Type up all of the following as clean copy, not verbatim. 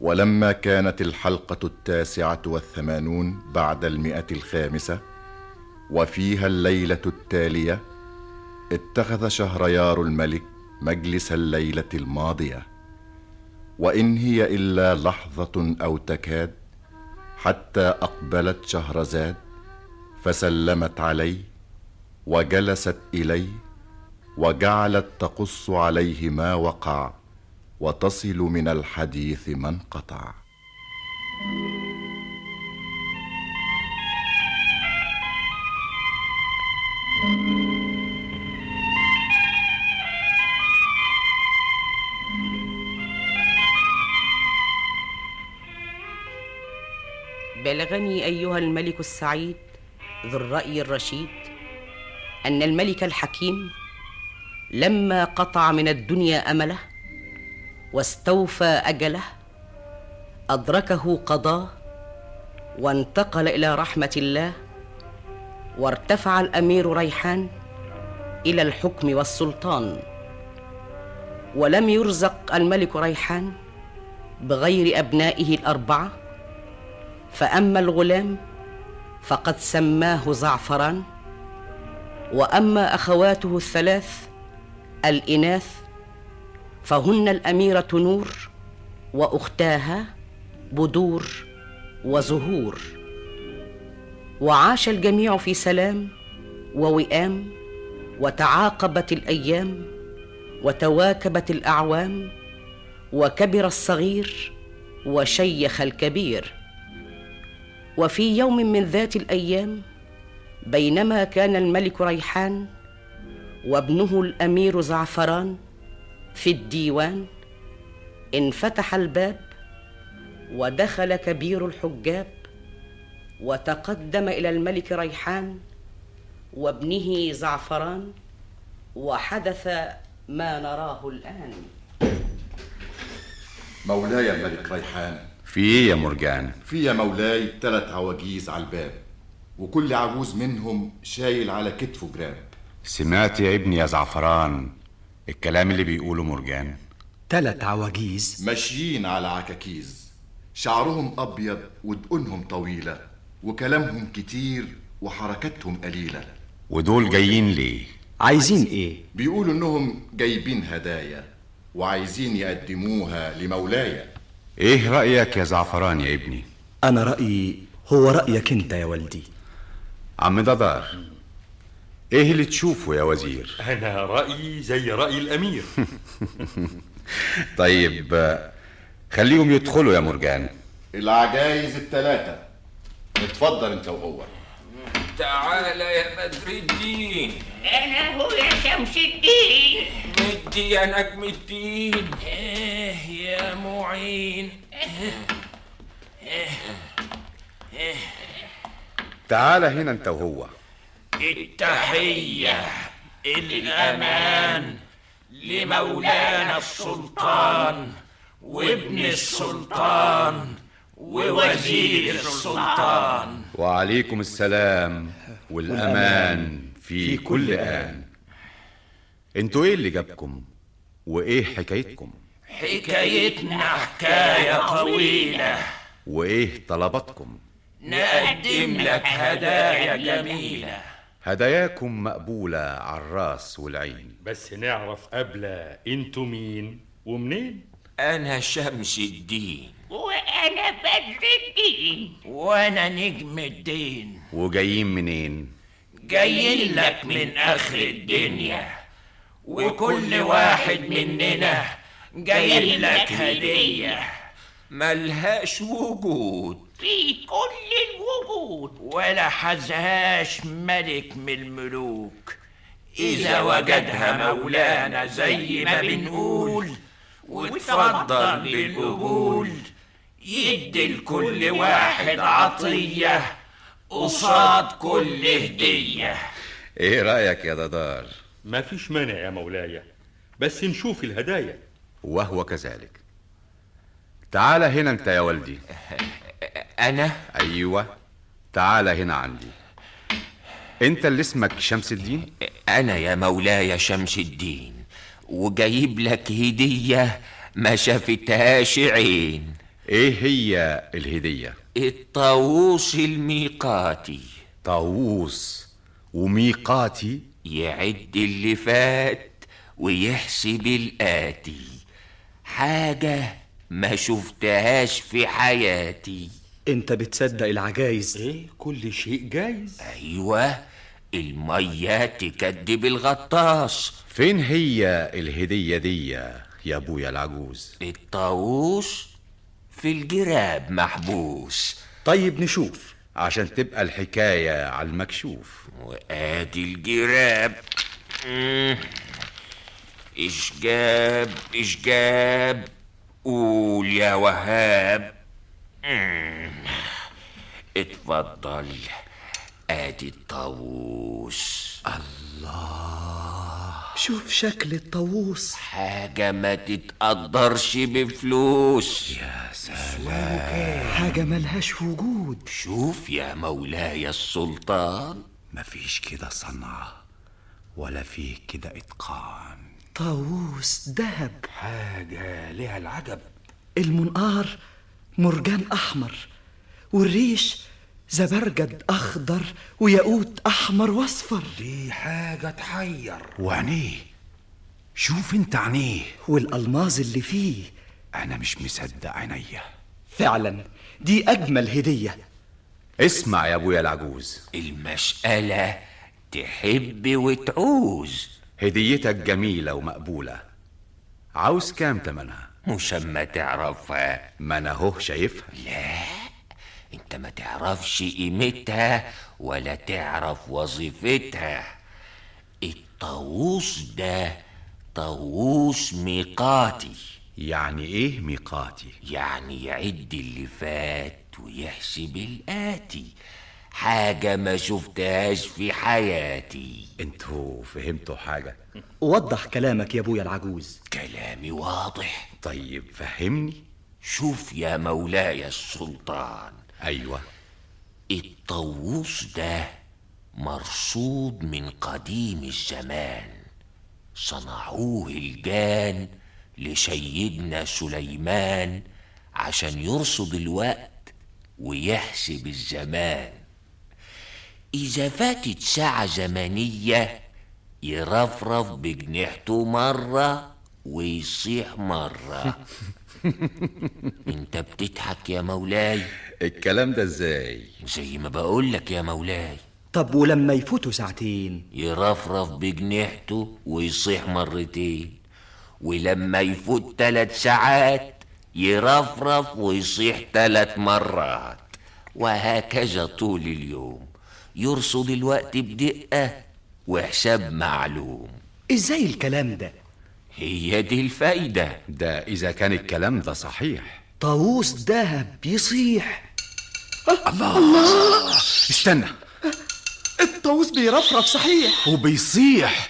ولما كانت الحلقة 89 بعد 105 وفيها الليلة التالية، اتخذ شهريار الملك مجلس الليلة الماضية، وإن هي إلا لحظة أو تكاد حتى أقبلت شهرزاد فسلمت عليه وجلست إليه وجعلت تقص عليه ما وقع وتصل من الحديث ما انقطع. بلغني أيها الملك السعيد ذو الرأي الرشيد أن الملك الحكيم لما قطع من الدنيا أمله واستوفى أجله أدركه قضاه وانتقل إلى رحمة الله، وارتفع الأمير ريحان إلى الحكم والسلطان، ولم يرزق الملك ريحان بغير أبنائه الأربعة، فأما الغلام فقد سماه زعفران، وأما أخواته الثلاث الإناث فهن الأميرة نور وأختاها بدور وزهور. وعاش الجميع في سلام ووئام، وتعاقبت الأيام وتواكبت الأعوام، وكبر الصغير وشيخ الكبير. وفي يوم من ذات الأيام، بينما كان الملك ريحان وابنه الأمير زعفران في الديوان، انفتح الباب ودخل كبير الحجاب وتقدم إلى الملك ريحان وابنه زعفران، وحدث ما نراه الآن. مولاي الملك ريحان. في ايه يا مرجان؟ في يا مولاي 3 عواجيز على الباب، وكل عجوز منهم شايل على كتفه جراب. سمعت يا ابني يا زعفران الكلام اللي بيقوله مرجان؟ 3 عواجيز ماشيين على عكاكيز، شعرهم أبيض ودقنهم طويلة، وكلامهم كتير وحركاتهم قليلة. ودول جايين ليه؟ عايزين ايه؟ بيقولوا انهم جايبين هدايا وعايزين يقدموها لمولاي. ايه رأيك يا زعفران يا ابني؟ انا رأيي هو رأيك انت يا والدي. عم ددار، ايه اللي تشوفه يا وزير؟ انا رأيي زي رأي الامير. طيب خليهم يدخلوا يا مرجان. العجايز ال3، اتفضل انت وهو. تعال يا بدر الدين. أنا هو يا شمس الدين. مدي يا نجم الدين. يا معين. تعال هنا انت وهو. التحية الأمان لمولانا السلطان وابن السلطان ووزير السلطان. وعليكم السلام والأمان في كل آن. انتوا ايه اللي جابكم وايه حكايتكم؟ حكايتنا حكاية طويلة. وايه طلباتكم؟ نقدم لك هدايا جميلة. هداياكم مقبولة على الراس والعين، بس نعرف قبل انتوا مين ومنين؟ أنا شمس الدين. وأنا بدر الدين. وأنا نجم الدين. وجايين منين؟ جايين لك من آخر الدنيا، وكل واحد مننا جاي لك هدية ملهاش وجود في كل الوجود، ولا حزهاش ملك من الملوك إذا وجدها مولانا زي ما بنقول، وتفضل بالقبول يدي لكل واحد عطية قصاد كل هدية. ايه رأيك يا ددار؟ ما فيش مانع يا مولاي، بس نشوف الهدايا. وهو كذلك. تعال هنا انت يا والدي. أنا؟ أيوة، تعال هنا عندي. انت اللي اسمك شمس الدين؟ أنا يا مولاي شمس الدين، وجايب لك هدية ما شافتهاش عين. ايه هي الهدية؟ الطاووس الميقاتي. طاووس وميقاتي؟ يعد اللي فات ويحسب الآتي. حاجة ما شفتهاش في حياتي. انت بتصدق العجايز؟ ايه كل شيء جايز. أيوة، المية تكدب الغطاس. فين هي الهدية دي يا ابويا العجوز؟ الطاووس في الجراب محبوس. طيب نشوف عشان تبقى الحكاية على المكشوف. وآدي الجراب. إشجاب إشجاب، قول يا وهاب. اتفضل، آدي الطاووس. شوف شكل الطاووس، حاجة ما تتقدرش بفلوس. يا سلام، حاجة ملهاش وجود. شوف يا مولاي السلطان، مفيش كده صنعة ولا فيه كده اتقان. طاووس ذهب، حاجة لها العجب. المنقار مرجان أحمر، والريش زبرجد أخضر، وياقوت أحمر وأصفر. دي حاجة تحير. وعينيه، شوف انت عينيه، والألماظ اللي فيه. انا مش مصدق عينيا. فعلا دي أجمل هدية. اسمع يا ابويا العجوز، المسألة تحب وتعوز. هديتك جميلة ومقبولة. عاوز كام تمنها؟ مش اما تعرفها. ما انا اهو شايفها. لا، انت ما تعرفش قيمتها ولا تعرف وظيفتها. الطاووس ده طاووس ميقاتي. يعني ايه ميقاتي؟ يعني يعد اللي فات ويحسب الآتي. حاجة ما شفتهاش في حياتي. انتوا فهمتوا حاجة؟ وضح كلامك يا ابويا العجوز. كلامي واضح. طيب فهمني. شوف يا مولاي السلطان. ايوه، الطاووس ده مرصود من قديم الزمان. صنعوه الجان لسيدنا سليمان عشان يرصد الوقت ويحسب الزمان. إذا فاتت ساعة زمنية يرفرف بجنحته مرة ويصيح مرة. انت بتضحك يا مولاي. الكلام ده ازاي؟ زي ما بقولك يا مولاي. طب ولما يفوتوا ساعتين؟ يرفرف بجنحته ويصيح مرتين. ولما يفوت 3 ساعات يرفرف ويصيح 3 مرات. وهكذا طول اليوم. يرصد الوقت بدقة وحساب معلوم. ازاي الكلام ده؟ هي دي الفايدة. ده اذا كان الكلام ده صحيح. طاووس ذهب يصيح. الله، استنى، الطاووس بيرفرف صحيح وبيصيح.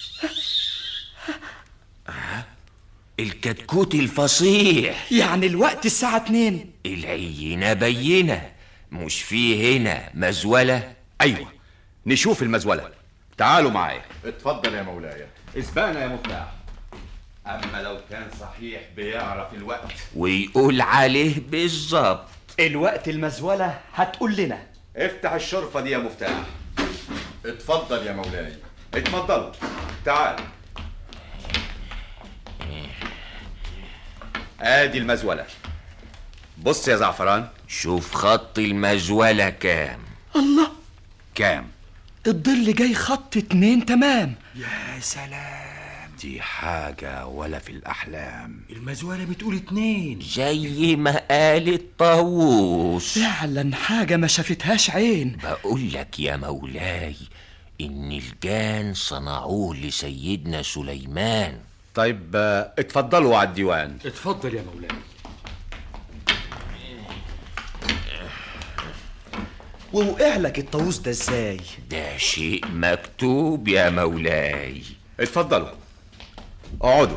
الكتكوت الفصيح. يعني الوقت الساعة 2. العينة بينة. مش فيه هنا مزولة؟ ايوه، نشوف المزولة. تعالوا معايا. اتفضل يا مولاي. اسبقنا يا مفتاح. اما لو كان صحيح بيعرف الوقت ويقول عليه بالظبط. الوقت المزولة هتقول لنا. افتح الشرفة دي يا مفتاح. اتفضل يا مولاي. اتفضلوا، تعال. ادي المزولة. بص يا زعفران، شوف خط المزولة كام. الله، كام؟ الظل جاي خط 2 تمام. يا سلام، دي حاجة ولا في الأحلام. المزولة بتقول 2 زي ما قال الطاووس. فعلا حاجة ما شافتهاش عين. بقول لك يا مولاي إن الجان صنعوه لسيدنا سليمان. طيب اتفضلوا على الديوان. اتفضل يا مولاي. ووقع لك الطاووس ده ازاي؟ ده شيء مكتوب يا مولاي. اتفضلوا، اقعدوا.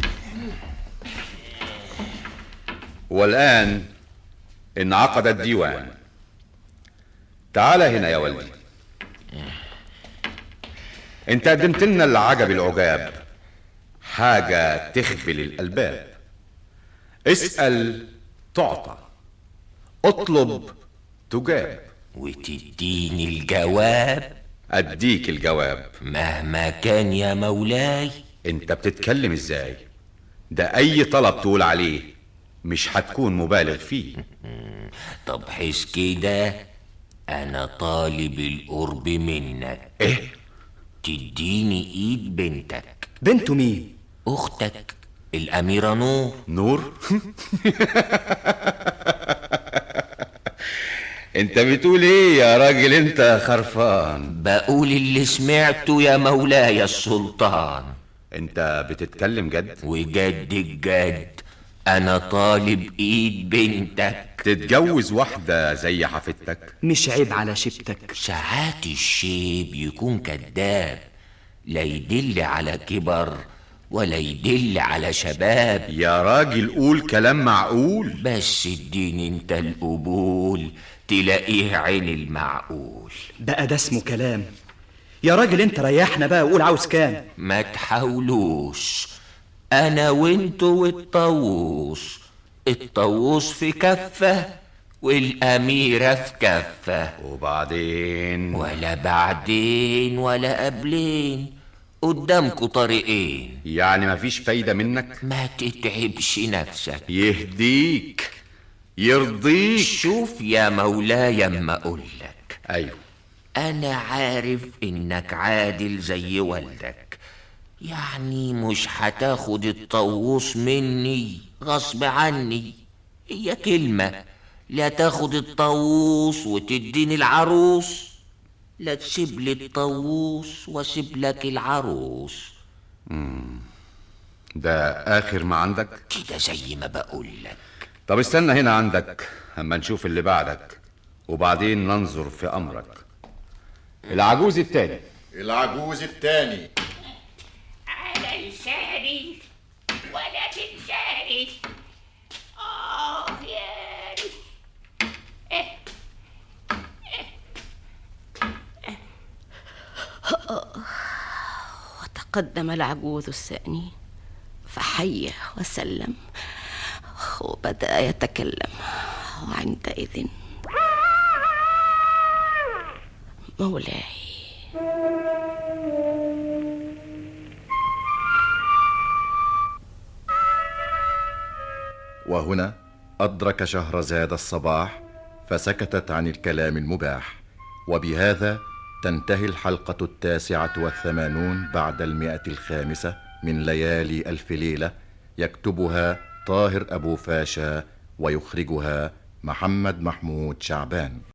والآن انعقد الديوان. تعال هنا يا ولدي. انت قدمت لنا العجب العجاب، حاجة تخبل الألباب. اسأل تعطى، اطلب تجاب. وتديني الجواب؟ اديك الجواب مهما كان يا مولاي. انت بتتكلم ازاي؟ ده اي طلب تقول عليه مش هتكون مبالغ فيه. طب حس كده، انا طالب القرب منك. ايه؟ تديني ايد بنتك. بنته مين؟ اختك الاميرة نور. نور؟ انت بتقول ايه يا راجل انت خرفان؟ بقول اللي سمعته يا مولاي السلطان. انت بتتكلم جد؟ وجد الجد، انا طالب ايد بنتك. تتجوز واحدة زي حفيدتك؟ مش عيب على شبتك؟ ساعات الشيب يكون كذاب، لا يدل على كبر ولا يدل على شباب. يا راجل قول كلام معقول. بس اديني انت القبول تلاقيه عين المعقول. بقى ده اسمه كلام؟ يا راجل انت ريحنا بقى وقول عاوز كام. ما تحاولوش، انا وانتو والطاووس. الطاووس في كفة والأميرة في كفة. وبعدين؟ ولا بعدين ولا قبلين، قدامكوا طريقين. يعني مفيش فايدة منك؟ ما تتعبش نفسك. يهديك يرضيك. شوف يا مولاي اما اقولك. ايوه، انا عارف انك عادل زي والدك، يعني مش هتاخد الطاووس مني غصب عني. هي كلمة، لا تاخد الطاووس وتديني العروس، لا تسيب لي الطاووس واسيب لك العروس. ده اخر ما عندك كده زي ما بقولك. طب استنى هنا عندك اما نشوف اللي بعدك، وبعدين ننظر في امرك. العجوز التاني. العجوز التاني. على لساني ولا تنساني. يا وتقدم العجوز الثاني فحيه وسلم وبدأ يتكلم. وعندئذ مولاي، وهنا أدرك شهرزاد الصباح فسكتت عن الكلام المباح. وبهذا تنتهي الحلقة 89 بعد 105 من ليالي ألف ليلة. يكتبها طاهر أبو فاشا ويخرجها محمد محمود شعبان.